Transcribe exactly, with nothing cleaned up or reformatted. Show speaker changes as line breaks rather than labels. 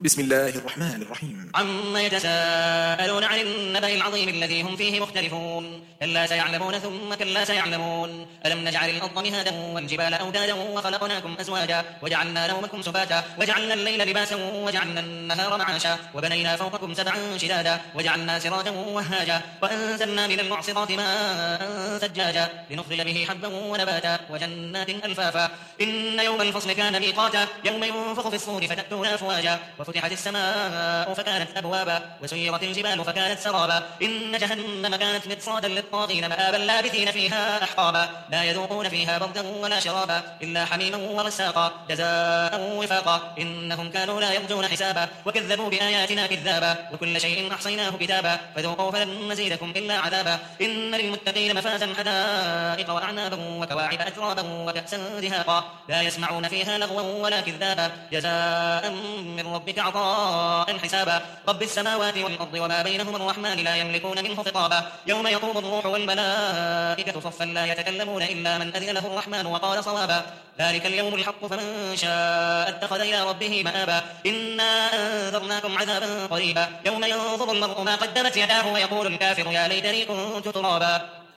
بسم الله الرحمن الرحيم.
عما يتساءلون عن النبأ العظيم الذي هم فيه مختلفون كلا سيعلمون ثم كلا سيعلمون ألم نجعل الأرض مهادا والجبال أوتادا وخلقناكم أزواجا وجعلنا نومكم سباتا وجعلنا الليل لباسا وجعلنا النهار معاشا وبنينا فوقكم سبعا شدادا وجعلنا سراجا وهاجا وأنزلنا من المعصرات ماء ثجاجا لنخرج به حبا ونباتا وجنات ألفافا إن يوم الفصل كان ميقاتا يوم ينفخ في الصور فتأتون أفواجا وفتحت السماء فكانت أبوابا وسيرت الجبال فكانت سرابا إن جهنم كانت مرصادا للطاغين مآبا لابثين فيها أحقابا لا يذوقون فيها بردا ولا شرابا إلا حميما وغساقا جزاء وفاقا إنهم كانوا لا يرجون حسابا وكذبوا بآياتنا كذابا وكل شيء أحصيناه كتابا فذوقوا فلن نزيدكم إلا عذابا إن للمتقين مفازا حدائق وأعنابا وكواعب أترابا وكأسا دهاقا لا يسمعون فيها لغوا ولا كذابا جزاء من ربك عطاء حسابا رب السماوات والأرض وما بينهما الرحمن لا يملكون منه خطابا يوم يقوم الروح والملائكة صفا لا يتكلمون إلا من أذن له الرحمن وقال صوابا ذلك اليوم الحق فمن شاء اتخذ إلى ربه مآبا إنا أنذرناكم عذابا قريبا يوم ينظر المرء ما قدمت يداه ويقول الكافر يا ليتني كنت ترابا.